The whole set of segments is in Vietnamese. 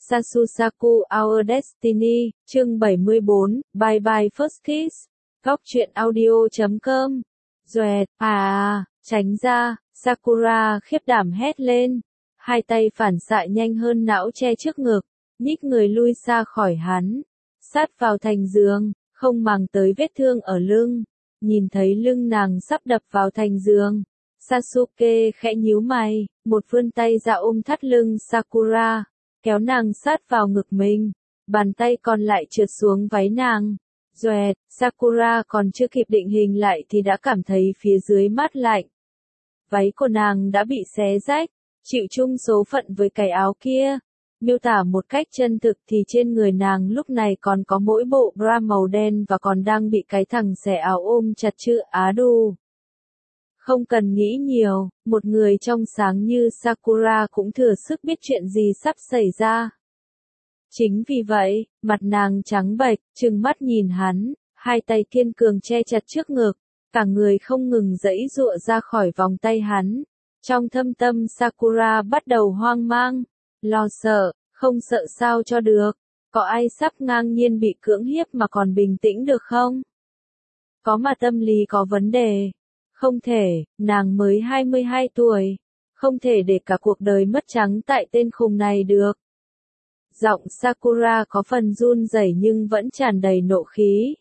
Sasusaku Our Destiny, chương 74, Bye Bye First Kiss, góc truyện audio.com. Doẹt, tránh ra, Sakura khiếp đảm hét lên, hai tay phản xạ nhanh hơn não che trước ngực, nhích người lui xa khỏi hắn, sát vào thành giường, không màng tới vết thương ở lưng, nhìn thấy lưng nàng sắp đập vào thành giường. Sasuke khẽ nhíu mày, một vươn tay ra ôm thắt lưng Sakura, kéo nàng sát vào ngực mình, bàn tay còn lại trượt xuống váy nàng. Doẹt, Sakura còn chưa kịp định hình lại thì đã cảm thấy phía dưới mát lạnh. Váy của nàng đã bị xé rách, chịu chung số phận với cái áo kia. Miêu tả một cách chân thực thì trên người nàng lúc này còn có mỗi bộ bra màu đen và còn đang bị cái thằng xẻ áo ôm chặt chữ Á Đù. Không cần nghĩ nhiều, một người trong sáng như Sakura cũng thừa sức biết chuyện gì sắp xảy ra. Chính vì vậy, mặt nàng trắng bệch, trừng mắt nhìn hắn, hai tay kiên cường che chặt trước ngực, cả người không ngừng giãy giụa ra khỏi vòng tay hắn. Trong thâm tâm Sakura bắt đầu hoang mang, lo sợ, không sợ sao cho được, có ai sắp ngang nhiên bị cưỡng hiếp mà còn bình tĩnh được không? Có mà tâm lý có vấn đề. Không thể, nàng mới 22 tuổi, không thể để cả cuộc đời mất trắng tại tên khùng này được. Giọng Sakura có phần run rẩy nhưng vẫn tràn đầy nộ khí.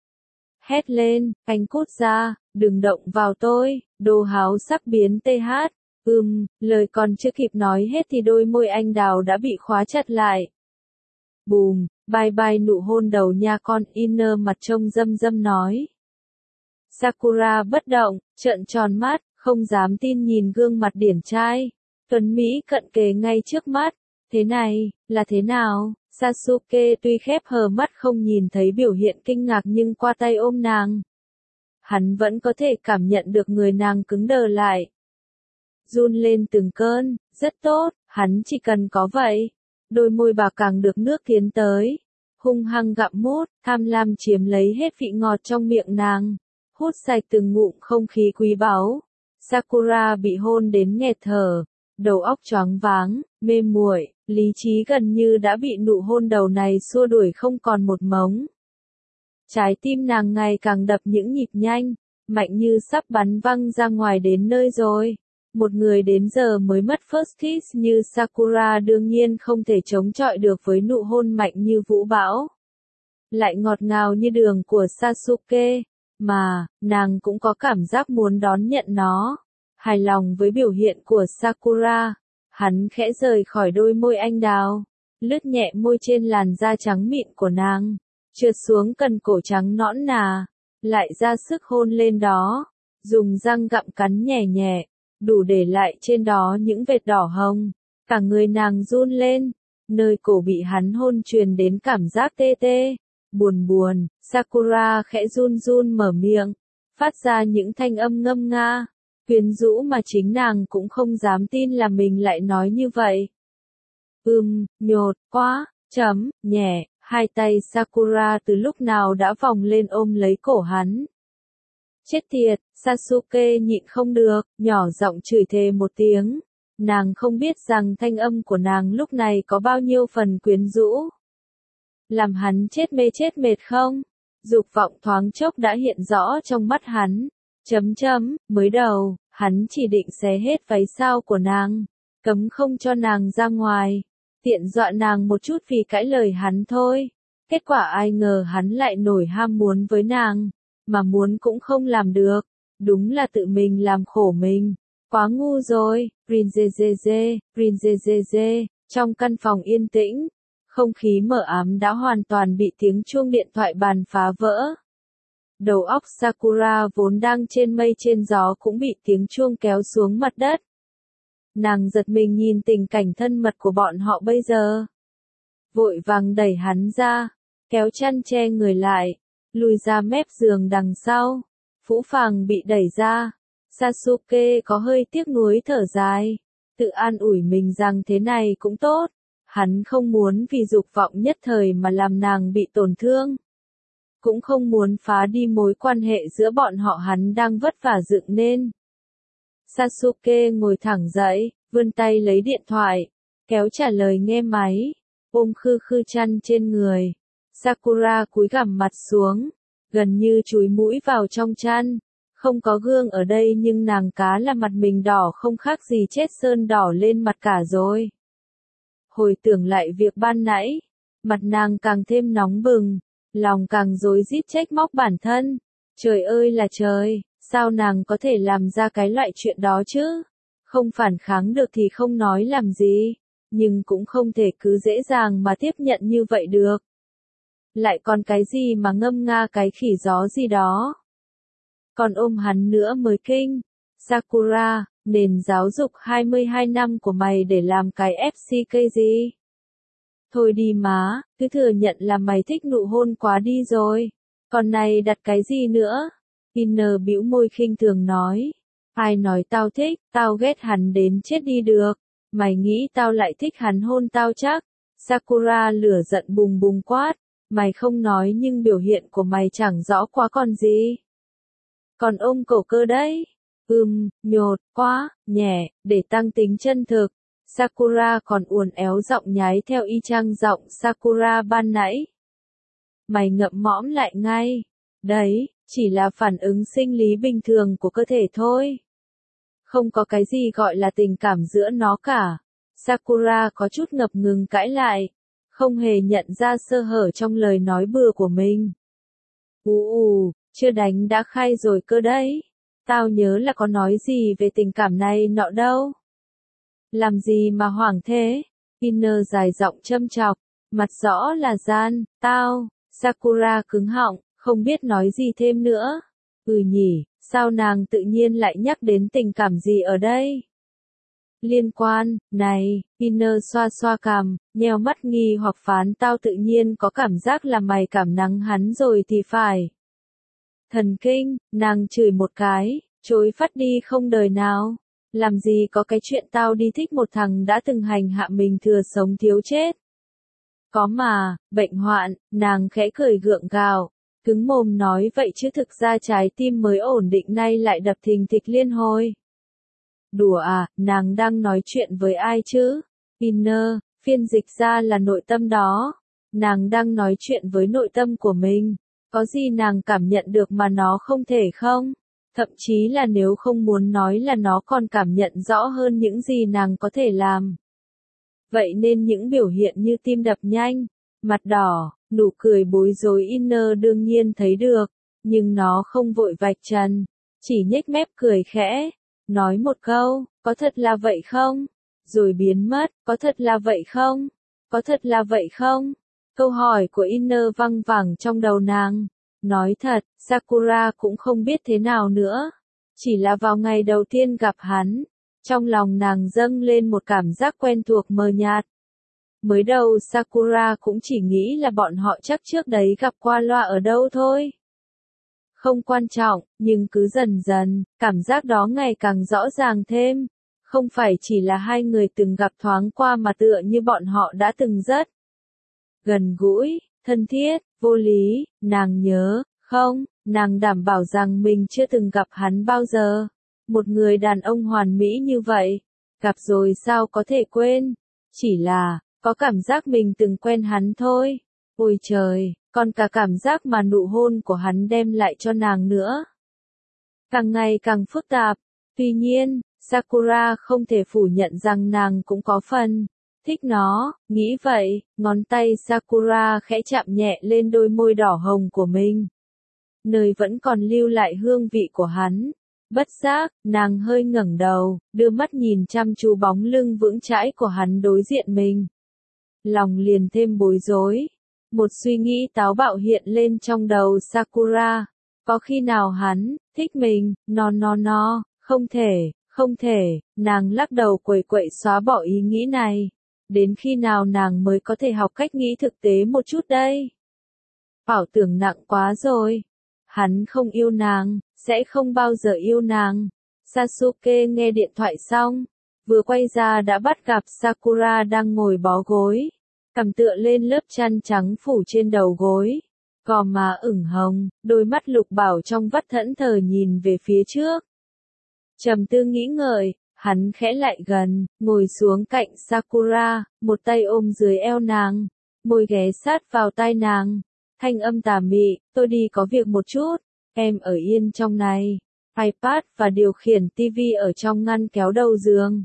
Hét lên, anh cút ra, đừng động vào tôi, đồ háo sắc biến TH. Lời còn chưa kịp nói hết thì đôi môi anh đào đã bị khóa chặt lại. Bùm, bye bye nụ hôn đầu nha con, Inner mặt trông dâm dâm nói. Sakura bất động, trợn tròn mắt, không dám tin nhìn gương mặt điển trai, tuấn mỹ cận kề ngay trước mắt. Thế này, là thế nào? Sasuke tuy khép hờ mắt không nhìn thấy biểu hiện kinh ngạc nhưng qua tay ôm nàng, hắn vẫn có thể cảm nhận được người nàng cứng đờ lại. Run lên từng cơn, rất tốt, hắn chỉ cần có vậy. Đôi môi bà càng được nước tiến tới, hung hăng gặm mút, tham lam chiếm lấy hết vị ngọt trong miệng nàng, hút sạch từng ngụm không khí quý báu. Sakura bị hôn đến nghẹt thở, đầu óc choáng váng, mê muội, lý trí gần như đã bị nụ hôn đầu này xua đuổi không còn một mống. Trái tim nàng ngày càng đập những nhịp nhanh, mạnh như sắp bắn văng ra ngoài đến nơi rồi. Một người đến giờ mới mất first kiss như Sakura đương nhiên không thể chống chọi được với nụ hôn mạnh như vũ bão. Lại ngọt ngào như đường của Sasuke, mà, nàng cũng có cảm giác muốn đón nhận nó. Hài lòng với biểu hiện của Sakura, hắn khẽ rời khỏi đôi môi anh đào, lướt nhẹ môi trên làn da trắng mịn của nàng, trượt xuống cần cổ trắng nõn nà, lại ra sức hôn lên đó, dùng răng gặm cắn nhẹ nhẹ, đủ để lại trên đó những vệt đỏ hồng. Cả người nàng run lên, nơi cổ bị hắn hôn truyền đến cảm giác tê tê, buồn buồn. Sakura khẽ run run mở miệng, phát ra những thanh âm ngâm nga, quyến rũ mà chính nàng cũng không dám tin là mình lại nói như vậy. Nhột, quá, nhẹ, hai tay Sakura từ lúc nào đã vòng lên ôm lấy cổ hắn. Chết tiệt, Sasuke nhịn không được, nhỏ giọng chửi thề một tiếng. Nàng không biết rằng thanh âm của nàng lúc này có bao nhiêu phần quyến rũ. Làm hắn chết mê chết mệt không? Dục vọng thoáng chốc đã hiện rõ trong mắt hắn. Mới đầu, hắn chỉ định xé hết váy sao của nàng, cấm không cho nàng ra ngoài, tiện dọa nàng một chút vì cãi lời hắn thôi. Kết quả ai ngờ hắn lại nổi ham muốn với nàng, mà muốn cũng không làm được, đúng là tự mình làm khổ mình. Quá ngu rồi, Princesse, trong căn phòng yên tĩnh, không khí mờ ám đã hoàn toàn bị tiếng chuông điện thoại bàn phá vỡ. Đầu óc Sakura vốn đang trên mây trên gió cũng bị tiếng chuông kéo xuống mặt đất. Nàng giật mình nhìn tình cảnh thân mật của bọn họ bây giờ. Vội vàng đẩy hắn ra, kéo chăn che người lại, lùi ra mép giường đằng sau. Phũ phàng bị đẩy ra. Sasuke có hơi tiếc nuối thở dài, tự an ủi mình rằng thế này cũng tốt. Hắn không muốn vì dục vọng nhất thời mà làm nàng bị tổn thương. Cũng không muốn phá đi mối quan hệ giữa bọn họ hắn đang vất vả dựng nên. Sasuke ngồi thẳng dậy, vươn tay lấy điện thoại, kéo trả lời nghe máy. ôm khư khư chăn trên người. Sakura cúi gằm mặt xuống, gần như chúi mũi vào trong chăn. Không có gương ở đây nhưng nàng cá là mặt mình đỏ không khác gì chết sơn đỏ lên mặt cả rồi. Hồi tưởng lại việc ban nãy, mặt nàng càng thêm nóng bừng, lòng càng rối rít trách móc bản thân. Trời ơi là trời, sao nàng có thể làm ra cái loại chuyện đó chứ? Không phản kháng được thì không nói làm gì, nhưng cũng không thể cứ dễ dàng mà tiếp nhận như vậy được. Lại còn cái gì mà ngâm nga cái khỉ gió gì đó. Còn ôm hắn nữa mới kinh. Sakura, nền giáo dục 22 năm của mày để làm cái FCK gì? Thôi đi má, cứ thừa nhận là mày thích nụ hôn quá đi rồi. Còn này đặt cái gì nữa? Inner bĩu môi khinh thường nói. Ai nói tao thích, tao ghét hắn đến chết đi được. Mày nghĩ tao lại thích hắn hôn tao chắc? Sakura lửa giận bùng bùng quát. Mày không nói nhưng biểu hiện của mày chẳng rõ quá còn gì. Còn ôm cổ cơ đấy. Nhột, quá, nhẹ, để tăng tính chân thực. Sakura còn uốn éo giọng nhái theo y chang giọng Sakura ban nãy. Mày ngậm mõm lại ngay. Đấy, chỉ là phản ứng sinh lý bình thường của cơ thể thôi. Không có cái gì gọi là tình cảm giữa nó cả. Sakura có chút ngập ngừng cãi lại. Không hề nhận ra sơ hở trong lời nói bừa của mình. Chưa đánh đã khai rồi cơ đấy. Tao nhớ là có nói gì về tình cảm này nọ đâu. Làm gì mà hoảng thế? Inner dài giọng châm chọc, mặt rõ là gian, tao. Sakura cứng họng, không biết nói gì thêm nữa. Nhỉ, sao nàng tự nhiên lại nhắc đến tình cảm gì ở đây? Liên quan, này, Inner xoa xoa cằm, nheo mắt nghi hoặc phán tao tự nhiên có cảm giác là mày cảm nắng hắn rồi thì phải. Thần kinh, nàng chửi một cái, chối phát đi không đời nào. Làm gì có cái chuyện tao đi thích một thằng đã từng hành hạ mình thừa sống thiếu chết. Có mà, bệnh hoạn, nàng khẽ cười gượng gạo, cứng mồm nói vậy chứ thực ra trái tim mới ổn định nay lại đập thình thịch liên hồi. Đùa à, nàng đang nói chuyện với ai chứ? Inner, phiên dịch ra là nội tâm đó. Nàng đang nói chuyện với nội tâm của mình. Có gì nàng cảm nhận được mà nó không thể không? Thậm chí là nếu không muốn nói là nó còn cảm nhận rõ hơn những gì nàng có thể làm. Vậy nên những biểu hiện như tim đập nhanh, mặt đỏ, nụ cười bối rối Inner đương nhiên thấy được, nhưng nó không vội vạch trần, chỉ nhếch mép cười khẽ, nói một câu, có thật là vậy không? Rồi biến mất, có thật là vậy không? Có thật là vậy không? Câu hỏi của Inner văng vẳng trong đầu nàng. Nói thật, Sakura cũng không biết thế nào nữa. Chỉ là vào ngày đầu tiên gặp hắn, trong lòng nàng dâng lên một cảm giác quen thuộc mờ nhạt. Mới đầu Sakura cũng chỉ nghĩ là bọn họ chắc trước đấy gặp qua loa ở đâu thôi. Không quan trọng, nhưng cứ dần dần, cảm giác đó ngày càng rõ ràng thêm. Không phải chỉ là hai người từng gặp thoáng qua mà tựa như bọn họ đã từng rất gần gũi, thân thiết, vô lý, nàng nhớ, không, nàng đảm bảo rằng mình chưa từng gặp hắn bao giờ. Một người đàn ông hoàn mỹ như vậy, gặp rồi sao có thể quên, chỉ là, có cảm giác mình từng quen hắn thôi. Ôi trời, còn cả cảm giác mà nụ hôn của hắn đem lại cho nàng nữa. Càng ngày càng phức tạp, tuy nhiên, Sakura không thể phủ nhận rằng nàng cũng có phần thích nó, nghĩ vậy, ngón tay Sakura khẽ chạm nhẹ lên đôi môi đỏ hồng của mình. Nơi vẫn còn lưu lại hương vị của hắn. Bất giác, nàng hơi ngẩng đầu, đưa mắt nhìn chăm chú bóng lưng vững chãi của hắn đối diện mình. Lòng liền thêm bối rối. Một suy nghĩ táo bạo hiện lên trong đầu Sakura. Có khi nào hắn thích mình? No, không thể, nàng lắc đầu quẩy quậy xóa bỏ ý nghĩ này. Đến khi nào nàng mới có thể học cách nghĩ thực tế một chút đây? Ảo tưởng nặng quá rồi. Hắn không yêu nàng, sẽ không bao giờ yêu nàng. Sasuke nghe điện thoại xong, vừa quay ra đã bắt gặp Sakura đang ngồi bó gối, cằm tựa lên lớp chăn trắng phủ trên đầu gối. Gò má ửng hồng, đôi mắt lục bảo trong vắt thẫn thờ nhìn về phía trước. Trầm tư nghĩ ngợi, Hắn khẽ lại gần, ngồi xuống cạnh Sakura, một tay ôm dưới eo nàng, môi ghé sát vào tai nàng. Thanh âm tà mị, tôi đi có việc một chút, em ở yên trong này. iPad và điều khiển TV ở trong ngăn kéo đầu giường.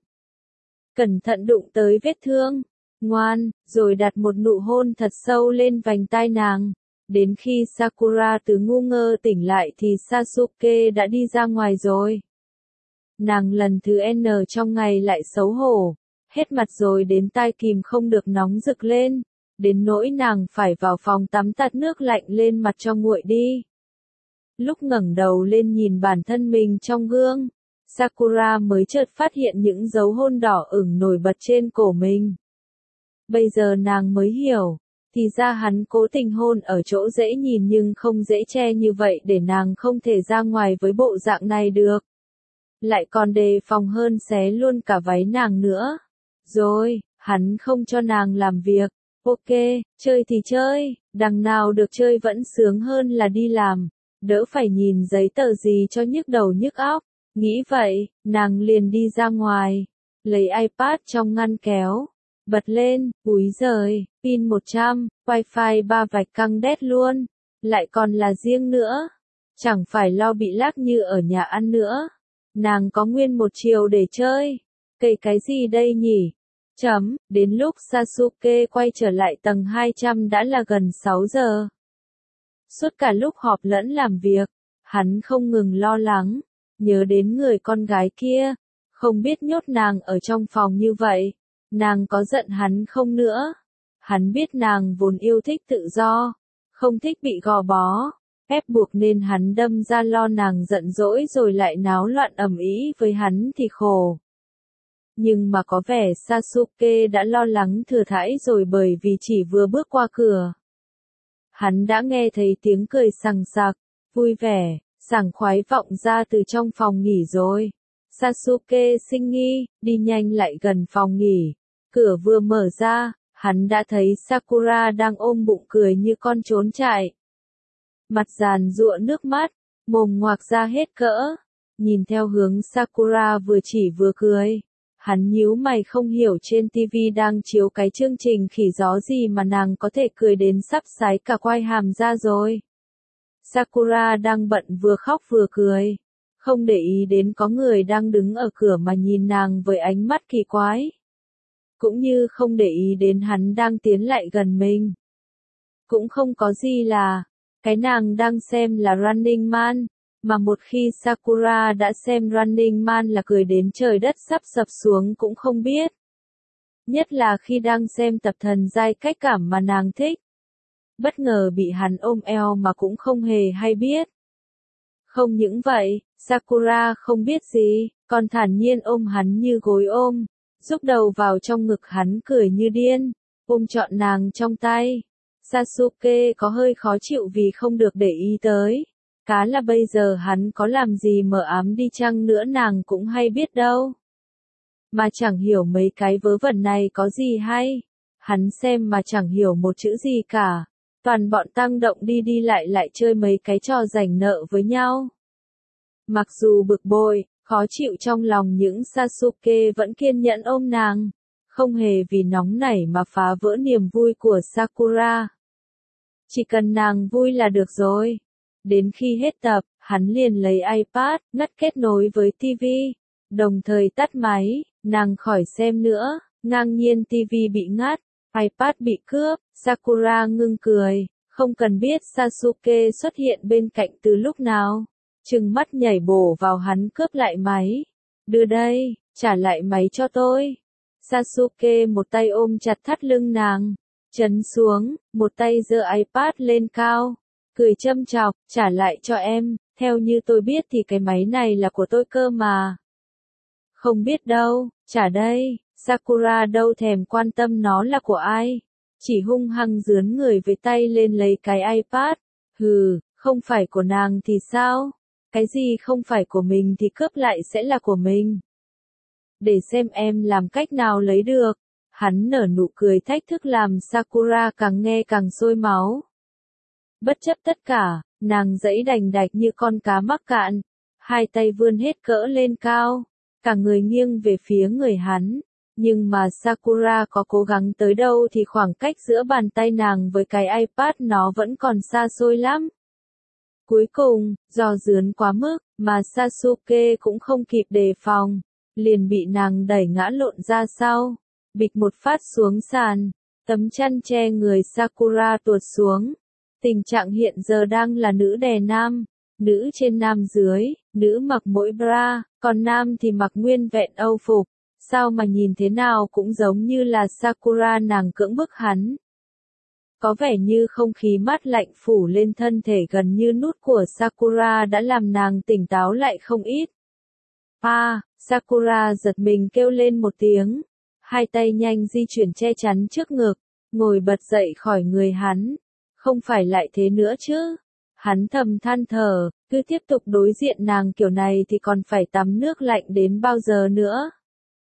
Cẩn thận đụng tới vết thương. Ngoan, rồi đặt một nụ hôn thật sâu lên vành tai nàng. Đến khi Sakura từ ngu ngơ tỉnh lại thì Sasuke đã đi ra ngoài rồi. Nàng lần thứ N trong ngày lại xấu hổ, hết mặt rồi đến tai kìm không được nóng rực lên, đến nỗi nàng phải vào phòng tắm tạt nước lạnh lên mặt cho nguội đi. Lúc ngẩng đầu lên nhìn bản thân mình trong gương, Sakura mới chợt phát hiện những dấu hôn đỏ ửng nổi bật trên cổ mình. Bây giờ nàng mới hiểu, thì ra hắn cố tình hôn ở chỗ dễ nhìn nhưng không dễ che như vậy để nàng không thể ra ngoài với bộ dạng này được. Lại còn đề phòng hơn xé luôn cả váy nàng nữa. Rồi, hắn không cho nàng làm việc. Ok, chơi thì chơi, đằng nào được chơi vẫn sướng hơn là đi làm. Đỡ phải nhìn giấy tờ gì cho nhức đầu nhức óc. Nghĩ vậy, nàng liền đi ra ngoài. Lấy iPad trong ngăn kéo. Bật lên, úi giời, pin 100, wifi 3 vạch căng đét luôn. Lại còn là riêng nữa. Chẳng phải lo bị lag như ở nhà ăn nữa. Nàng có nguyên 1 triệu để chơi. Cây cái gì đây nhỉ? Đến lúc Sasuke quay trở lại tầng 200 đã là gần 6 giờ. Suốt cả lúc họp lẫn làm việc, hắn không ngừng lo lắng, nhớ đến người con gái kia, không biết nhốt nàng ở trong phòng như vậy, nàng có giận hắn không nữa. Hắn biết nàng vốn yêu thích tự do, không thích bị gò bó, ép buộc nên hắn đâm ra lo nàng giận dỗi rồi lại náo loạn ầm ĩ với hắn thì khổ. Nhưng mà có vẻ Sasuke đã lo lắng thừa thãi rồi bởi vì chỉ vừa bước qua cửa. Hắn đã nghe thấy tiếng cười sằng sặc, vui vẻ, sảng khoái vọng ra từ trong phòng nghỉ rồi. Sasuke sinh nghi, đi nhanh lại gần phòng nghỉ. Cửa vừa mở ra, hắn đã thấy Sakura đang ôm bụng cười như con trốn chạy. Mặt giàn giụa nước mắt, mồm ngoạc ra hết cỡ. Nhìn theo hướng Sakura vừa chỉ vừa cười. Hắn nhíu mày không hiểu trên TV đang chiếu cái chương trình khỉ gió gì mà nàng có thể cười đến sắp sái cả quai hàm ra rồi. Sakura đang bận vừa khóc vừa cười. Không để ý đến có người đang đứng ở cửa mà nhìn nàng với ánh mắt kỳ quái. Cũng như không để ý đến hắn đang tiến lại gần mình. Cũng không có gì là, cái nàng đang xem là Running Man. Mà một khi Sakura đã xem Running Man là cười đến trời đất sắp sập xuống cũng không biết. Nhất là khi đang xem tập thần giai cách cảm mà nàng thích. Bất ngờ bị hắn ôm eo mà cũng không hề hay biết. Không những vậy, Sakura không biết gì, còn thản nhiên ôm hắn như gối ôm, rúc đầu vào trong ngực hắn cười như điên, ôm trọn nàng trong tay. Sasuke có hơi khó chịu vì không được để ý tới. Cá là bây giờ hắn có làm gì mờ ám đi chăng nữa nàng cũng hay biết đâu. Mà chẳng hiểu mấy cái vớ vẩn này có gì hay. Hắn xem mà chẳng hiểu một chữ gì cả. Toàn bọn tăng động đi đi lại chơi mấy cái trò giành nợ với nhau. Mặc dù bực bội, khó chịu trong lòng những Sasuke vẫn kiên nhẫn ôm nàng. Không hề vì nóng nảy mà phá vỡ niềm vui của Sakura. Chỉ cần nàng vui là được rồi. Đến khi hết tập, hắn liền lấy iPad, ngắt kết nối với TV, đồng thời tắt máy, nàng khỏi xem nữa, ngang nhiên TV bị ngắt, iPad bị cướp, Sakura ngưng cười, không cần biết Sasuke xuất hiện bên cạnh từ lúc nào, trừng mắt nhảy bổ vào hắn cướp lại máy, đưa đây, trả lại máy cho tôi. Sasuke một tay ôm chặt thắt lưng nàng, chấn xuống, một tay giơ iPad lên cao. Cười châm chọc, trả lại cho em, theo như tôi biết thì cái máy này là của tôi cơ mà. Không biết đâu, trả đây, Sakura đâu thèm quan tâm nó là của ai. Chỉ hung hăng dướn người với tay lên lấy cái iPad. Hừ, không phải của nàng thì sao? Cái gì không phải của mình thì cướp lại sẽ là của mình. Để xem em làm cách nào lấy được. Hắn nở nụ cười thách thức làm Sakura càng nghe càng sôi máu. Bất chấp tất cả, nàng giãy đành đạch như con cá mắc cạn, hai tay vươn hết cỡ lên cao, cả người nghiêng về phía người hắn. Nhưng mà Sakura có cố gắng tới đâu thì khoảng cách giữa bàn tay nàng với cái iPad nó vẫn còn xa xôi lắm. Cuối cùng, do dướn quá mức, mà Sasuke cũng không kịp đề phòng, liền bị nàng đẩy ngã lộn ra sau, bịch một phát xuống sàn, tấm chăn che người Sakura tuột xuống. Tình trạng hiện giờ đang là nữ đè nam, nữ trên nam dưới, nữ mặc mỗi bra, còn nam thì mặc nguyên vẹn âu phục. Sao mà nhìn thế nào cũng giống như là Sakura nàng cưỡng bức hắn. Có vẻ như không khí mát lạnh phủ lên thân thể gần như nút của Sakura đã làm nàng tỉnh táo lại không ít. Sakura giật mình kêu lên một tiếng. Hai tay nhanh di chuyển che chắn trước ngực, ngồi bật dậy khỏi người hắn. Không phải lại thế nữa chứ. Hắn thầm than thở, cứ tiếp tục đối diện nàng kiểu này thì còn phải tắm nước lạnh đến bao giờ nữa.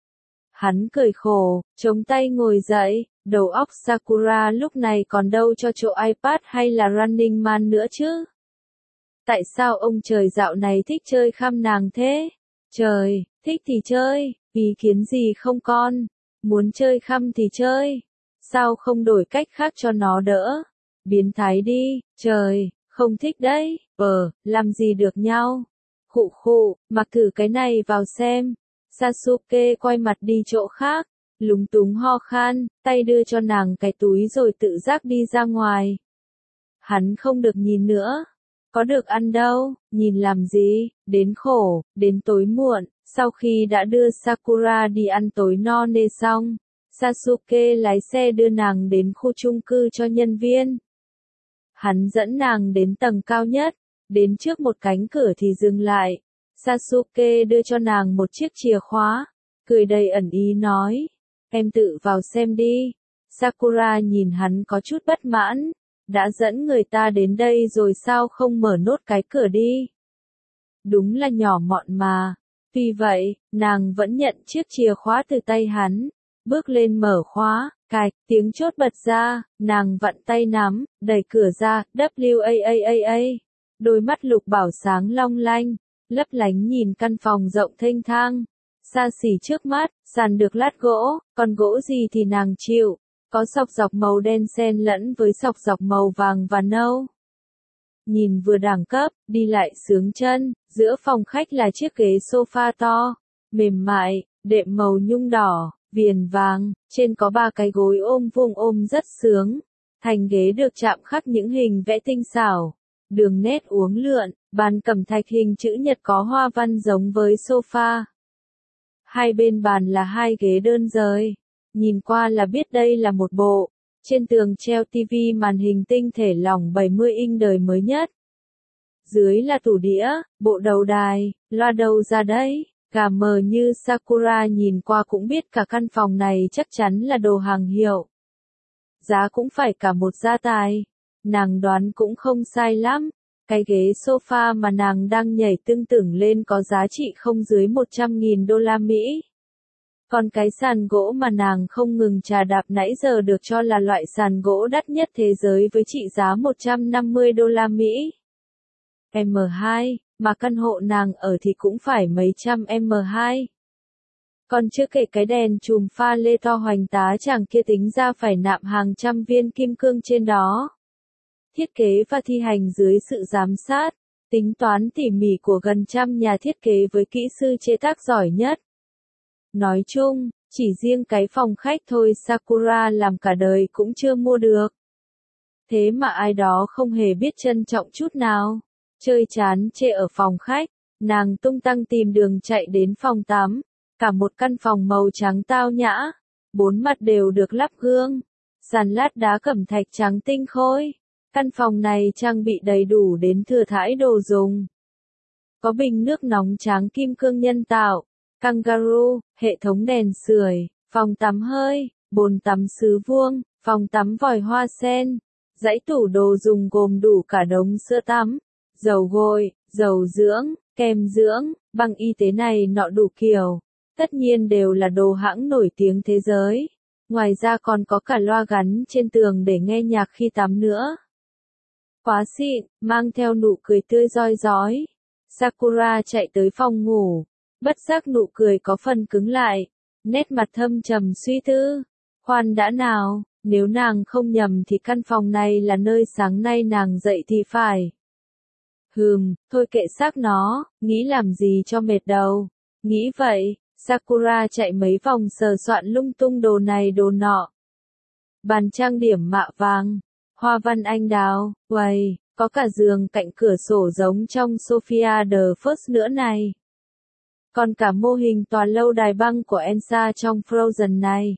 Hắn cười khổ, chống tay ngồi dậy, đầu óc Sakura lúc này còn đâu cho chỗ iPad hay là Running Man nữa chứ. Tại sao ông trời dạo này thích chơi khăm nàng thế? Trời, thích thì chơi, ý kiến gì không con? Muốn chơi khăm thì chơi. Sao không đổi cách khác cho nó đỡ? Biến thái đi, trời, không thích đấy, làm gì được nhau? Khụ khụ, mặc thử cái này vào xem. Sasuke quay mặt đi chỗ khác, lúng túng ho khan, tay đưa cho nàng cái túi rồi tự giác đi ra ngoài. Hắn không được nhìn nữa. Có được ăn đâu, nhìn làm gì, đến khổ, đến tối muộn, sau khi đã đưa Sakura đi ăn tối no nê xong, Sasuke lái xe đưa nàng đến khu chung cư cho nhân viên. Hắn dẫn nàng đến tầng cao nhất, đến trước một cánh cửa thì dừng lại. Sasuke đưa cho nàng một chiếc chìa khóa, cười đầy ẩn ý nói, em tự vào xem đi. Sakura nhìn hắn có chút bất mãn, đã dẫn người ta đến đây rồi sao không mở nốt cái cửa đi. Đúng là nhỏ mọn mà. Tuy vậy, nàng vẫn nhận chiếc chìa khóa từ tay hắn, bước lên mở khóa, cạch, tiếng chốt bật ra, nàng vặn tay nắm, đẩy cửa ra, WAAAA. Đôi mắt Lục Bảo sáng long lanh, lấp lánh nhìn căn phòng rộng thênh thang, xa xỉ trước mắt, sàn được lát gỗ, còn gỗ gì thì nàng chịu, có sọc dọc màu đen xen lẫn với sọc dọc màu vàng và nâu. Nhìn vừa đẳng cấp, đi lại sướng chân, giữa phòng khách là chiếc ghế sofa to, mềm mại, đệm màu nhung đỏ, viền vàng, trên có 3 cái gối ôm vuông ôm rất sướng. Thành ghế được chạm khắc những hình vẽ tinh xảo, đường nét uốn lượn, bàn cẩm thạch hình chữ nhật có hoa văn giống với sofa. Hai bên bàn là 2 ghế đơn rời, nhìn qua là biết đây là một bộ. Trên tường treo tivi màn hình tinh thể lỏng 70 inch đời mới nhất. Dưới là tủ đĩa, bộ đầu đài, loa đâu ra đấy, gà mờ như Sakura nhìn qua cũng biết cả căn phòng này chắc chắn là đồ hàng hiệu. Giá cũng phải cả một gia tài. Nàng đoán cũng không sai lắm. Cái ghế sofa mà nàng đang nhảy tưng tửng lên có giá trị không dưới 100.000 đô la Mỹ. Còn cái sàn gỗ mà nàng không ngừng chà đạp nãy giờ được cho là loại sàn gỗ đắt nhất thế giới với trị giá 150 đô la Mỹ. M2, mà căn hộ nàng ở thì cũng phải mấy trăm M2. Còn chưa kể cái đèn chùm pha lê to hoành tá chàng kia tính ra phải nạm hàng trăm viên kim cương trên đó. Thiết kế và thi hành dưới sự giám sát, tính toán tỉ mỉ của gần trăm nhà thiết kế với kỹ sư chế tác giỏi nhất. Nói chung, chỉ riêng cái phòng khách thôi Sakura làm cả đời cũng chưa mua được. Thế mà ai đó không hề biết trân trọng chút nào. Chơi chán chê ở phòng khách, nàng tung tăng tìm đường chạy đến phòng tắm. Cả một căn phòng màu trắng tao nhã, 4 mặt đều được lắp gương, sàn lát đá cẩm thạch trắng tinh khôi. Căn phòng này trang bị đầy đủ đến thừa thãi đồ dùng. Có bình nước nóng tráng kim cương nhân tạo, kangaroo, hệ thống đèn sưởi, phòng tắm hơi, bồn tắm sứ vuông, phòng tắm vòi hoa sen, dãy tủ đồ dùng gồm đủ cả đống sữa tắm, dầu gội, dầu dưỡng, kem dưỡng, băng y tế này nọ đủ kiểu. Tất nhiên đều là đồ hãng nổi tiếng thế giới. Ngoài ra còn có cả loa gắn trên tường để nghe nhạc khi tắm nữa. Quá xịn, mang theo nụ cười tươi rói rói. Sakura chạy tới phòng ngủ, Bất giác nụ cười có phần cứng lại, nét mặt thâm trầm suy tư. Khoan đã nào, nếu nàng không nhầm thì căn phòng này là nơi sáng nay nàng dậy thì phải. Thôi kệ xác nó, nghĩ làm gì cho mệt đầu. Nghĩ vậy, Sakura chạy mấy vòng sờ soạn lung tung đồ này đồ nọ. Bàn trang điểm mạ vàng, hoa văn anh đào, uầy, có cả giường cạnh cửa sổ giống trong Sophia the First nữa này. Còn cả mô hình tòa lâu đài băng của Elsa trong Frozen này.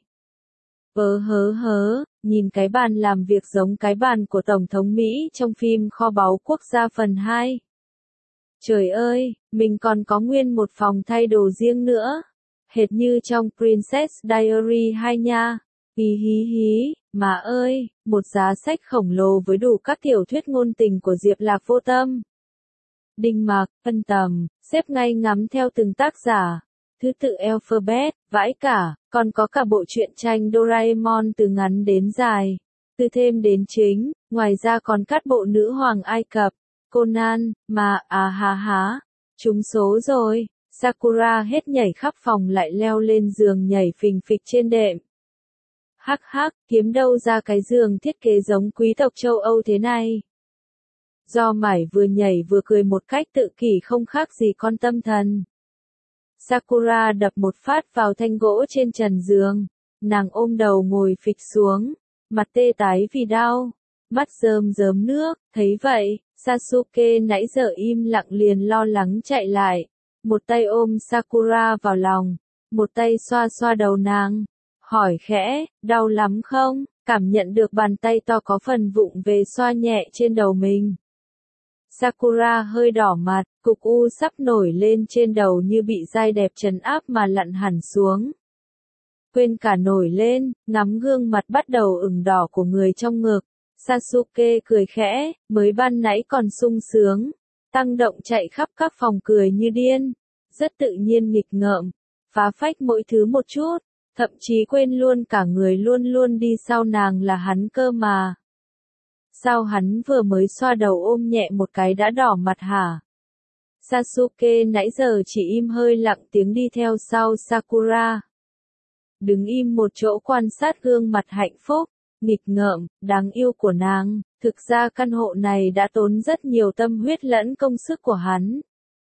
Nhìn cái bàn làm việc giống cái bàn của Tổng thống Mỹ trong phim Kho báu quốc gia phần 2. Trời ơi, mình còn có nguyên một phòng thay đồ riêng nữa. Hệt như trong Princess Diary 2 nha. Hí, mà ơi, một giá sách khổng lồ với đủ các tiểu thuyết ngôn tình của Diệp Lạc Vô Tâm. Đinh Mạc, Ân Tầm, xếp ngay ngắm theo từng tác giả. Thứ tự alphabet, vãi cả, còn có cả bộ truyện tranh Doraemon từ ngắn đến dài. Từ thêm đến chính, ngoài ra còn cắt bộ Nữ Hoàng Ai Cập, Conan, mà trúng số rồi. Sakura hết nhảy khắp phòng lại leo lên giường nhảy phình phịch trên đệm. Hắc, kiếm đâu ra cái giường thiết kế giống quý tộc châu Âu thế này. Do mải vừa nhảy vừa cười một cách tự kỷ không khác gì con tâm thần. Sakura đập một phát vào thanh gỗ trên trần giường. Nàng ôm đầu ngồi phịch xuống, mặt tê tái vì đau, mắt rơm nước. Thấy vậy, Sasuke nãy giờ im lặng liền lo lắng chạy lại. Một tay ôm Sakura vào lòng, một tay xoa xoa đầu nàng. Hỏi khẽ, đau lắm không? Cảm nhận được bàn tay to có phần vụng về xoa nhẹ trên đầu mình. Sakura hơi đỏ mặt, cục u sắp nổi lên trên đầu như bị dai đẹp trấn áp mà lặn hẳn xuống. Quên cả nổi lên, ngắm gương mặt bắt đầu ửng đỏ của người trong ngực. Sasuke cười khẽ, mới ban nãy còn sung sướng. Tăng động chạy khắp các phòng cười như điên. Rất tự nhiên nghịch ngợm, phá phách mỗi thứ một chút. Thậm chí quên luôn cả người luôn luôn đi sau nàng là hắn cơ mà. Sao hắn vừa mới xoa đầu ôm nhẹ một cái đã đỏ mặt hả? Sasuke nãy giờ chỉ im hơi lặng tiếng đi theo sau Sakura. Đứng im một chỗ quan sát gương mặt hạnh phúc, nghịch ngợm, đáng yêu của nàng. Thực ra căn hộ này đã tốn rất nhiều tâm huyết lẫn công sức của hắn.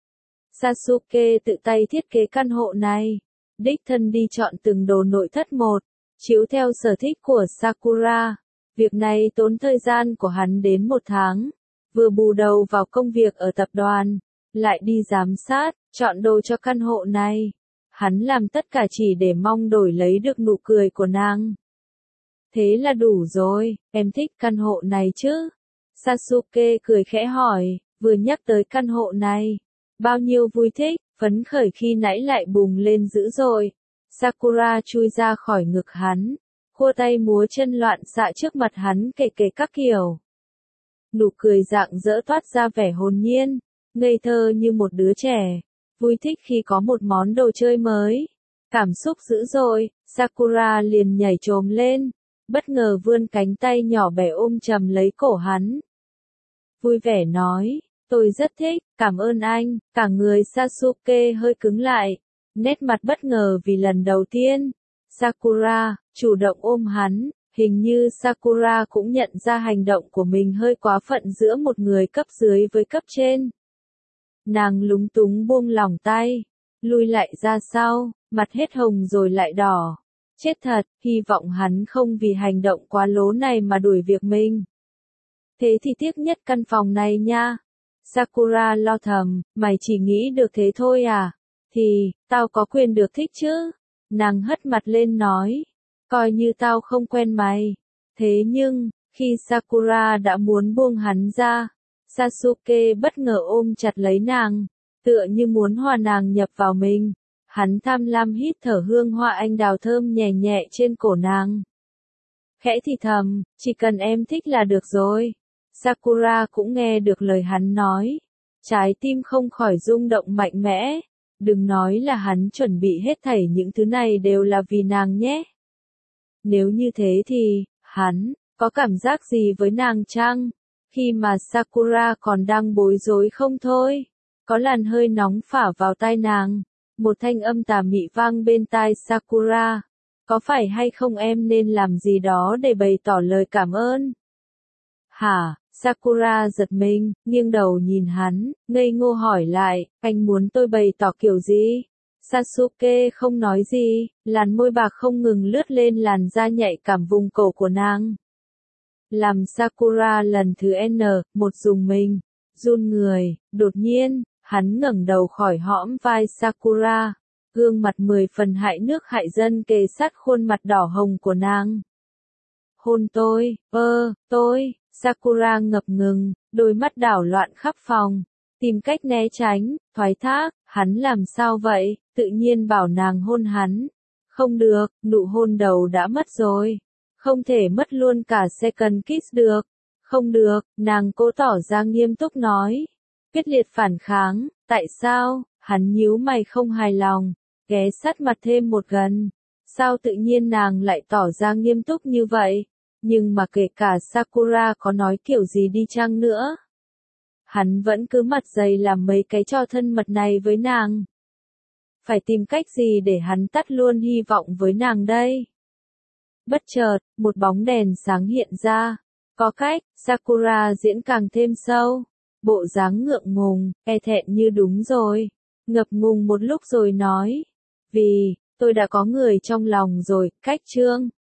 Sasuke tự tay thiết kế căn hộ này. Đích thân đi chọn từng đồ nội thất một, chiếu theo sở thích của Sakura. Việc này tốn thời gian của hắn đến 1 tháng. Vừa bù đầu vào công việc ở tập đoàn, lại đi giám sát, chọn đồ cho căn hộ này. Hắn làm tất cả chỉ để mong đổi lấy được nụ cười của nàng. Thế là đủ rồi, em thích căn hộ này chứ? Sasuke cười khẽ hỏi, vừa nhắc tới căn hộ này. Bao nhiêu vui thích, phấn khởi khi nãy lại bùng lên dữ dội. Sakura chui ra khỏi ngực hắn, khua tay múa chân loạn xạ trước mặt hắn kể các kiểu. Nụ cười rạng rỡ toát ra vẻ hồn nhiên, ngây thơ như một đứa trẻ, vui thích khi có một món đồ chơi mới. Cảm xúc dữ dội, Sakura liền nhảy chồm lên, bất ngờ vươn cánh tay nhỏ bé ôm chầm lấy cổ hắn. Vui vẻ nói, tôi rất thích, cảm ơn anh. Cả người Sasuke hơi cứng lại, nét mặt bất ngờ vì lần đầu tiên Sakura chủ động ôm hắn. Hình như Sakura cũng nhận ra hành động của mình hơi quá phận giữa một người cấp dưới với cấp trên. Nàng lúng túng buông lỏng tay, lui lại ra sau, mặt hết hồng rồi lại đỏ. Chết thật, hy vọng hắn không vì hành động quá lố này mà đuổi việc mình. Thế thì tiếc nhất căn phòng này nha. Sakura lo thầm, mày chỉ nghĩ được thế thôi à? Thì, tao có quyền được thích chứ? Nàng hất mặt lên nói, coi như tao không quen mày. Thế nhưng, khi Sakura đã muốn buông hắn ra, Sasuke bất ngờ ôm chặt lấy nàng, tựa như muốn hòa nàng nhập vào mình. Hắn tham lam hít thở hương hoa anh đào thơm nhẹ nhẹ trên cổ nàng. Khẽ thì thầm, chỉ cần em thích là được rồi. Sakura cũng nghe được lời hắn nói. Trái tim không khỏi rung động mạnh mẽ. Đừng nói là hắn chuẩn bị hết thảy những thứ này đều là vì nàng nhé. Nếu như thế thì, hắn, có cảm giác gì với nàng chăng? Khi mà Sakura còn đang bối rối không thôi. Có làn hơi nóng phả vào tai nàng. Một thanh âm tà mị vang bên tai Sakura. Có phải hay không em nên làm gì đó để bày tỏ lời cảm ơn? Hả? Sakura giật mình, nghiêng đầu nhìn hắn, ngây ngô hỏi lại, anh muốn tôi bày tỏ kiểu gì? Sasuke không nói gì, làn môi bạc không ngừng lướt lên làn da nhạy cảm vùng cổ của nàng. Làm Sakura lần thứ một dùng mình, run người, đột nhiên, hắn ngẩng đầu khỏi hõm vai Sakura, gương mặt 10 phần hại nước hại dân kề sát khuôn mặt đỏ hồng của nàng. Hôn tôi, tôi, Sakura ngập ngừng, đôi mắt đảo loạn khắp phòng, tìm cách né tránh, thoái thác, hắn làm sao vậy, tự nhiên bảo nàng hôn hắn. Không được, nụ hôn đầu đã mất rồi. Không thể mất luôn cả second kiss được. Không được, nàng cố tỏ ra nghiêm túc nói. Quyết liệt phản kháng, tại sao, hắn nhíu mày không hài lòng, ghé sát mặt thêm một gần. Sao tự nhiên nàng lại tỏ ra nghiêm túc như vậy? Nhưng mà kể cả Sakura có nói kiểu gì đi chăng nữa, hắn vẫn cứ mặt dày làm mấy cái trò thân mật này với nàng. Phải tìm cách gì để hắn tắt luôn hy vọng với nàng đây? Bất chợt, một bóng đèn sáng hiện ra. Có cách, Sakura diễn càng thêm sâu. Bộ dáng ngượng ngùng, e thẹn như đúng rồi. Ngập ngùng một lúc rồi nói. Vì, tôi đã có người trong lòng rồi, cách chương.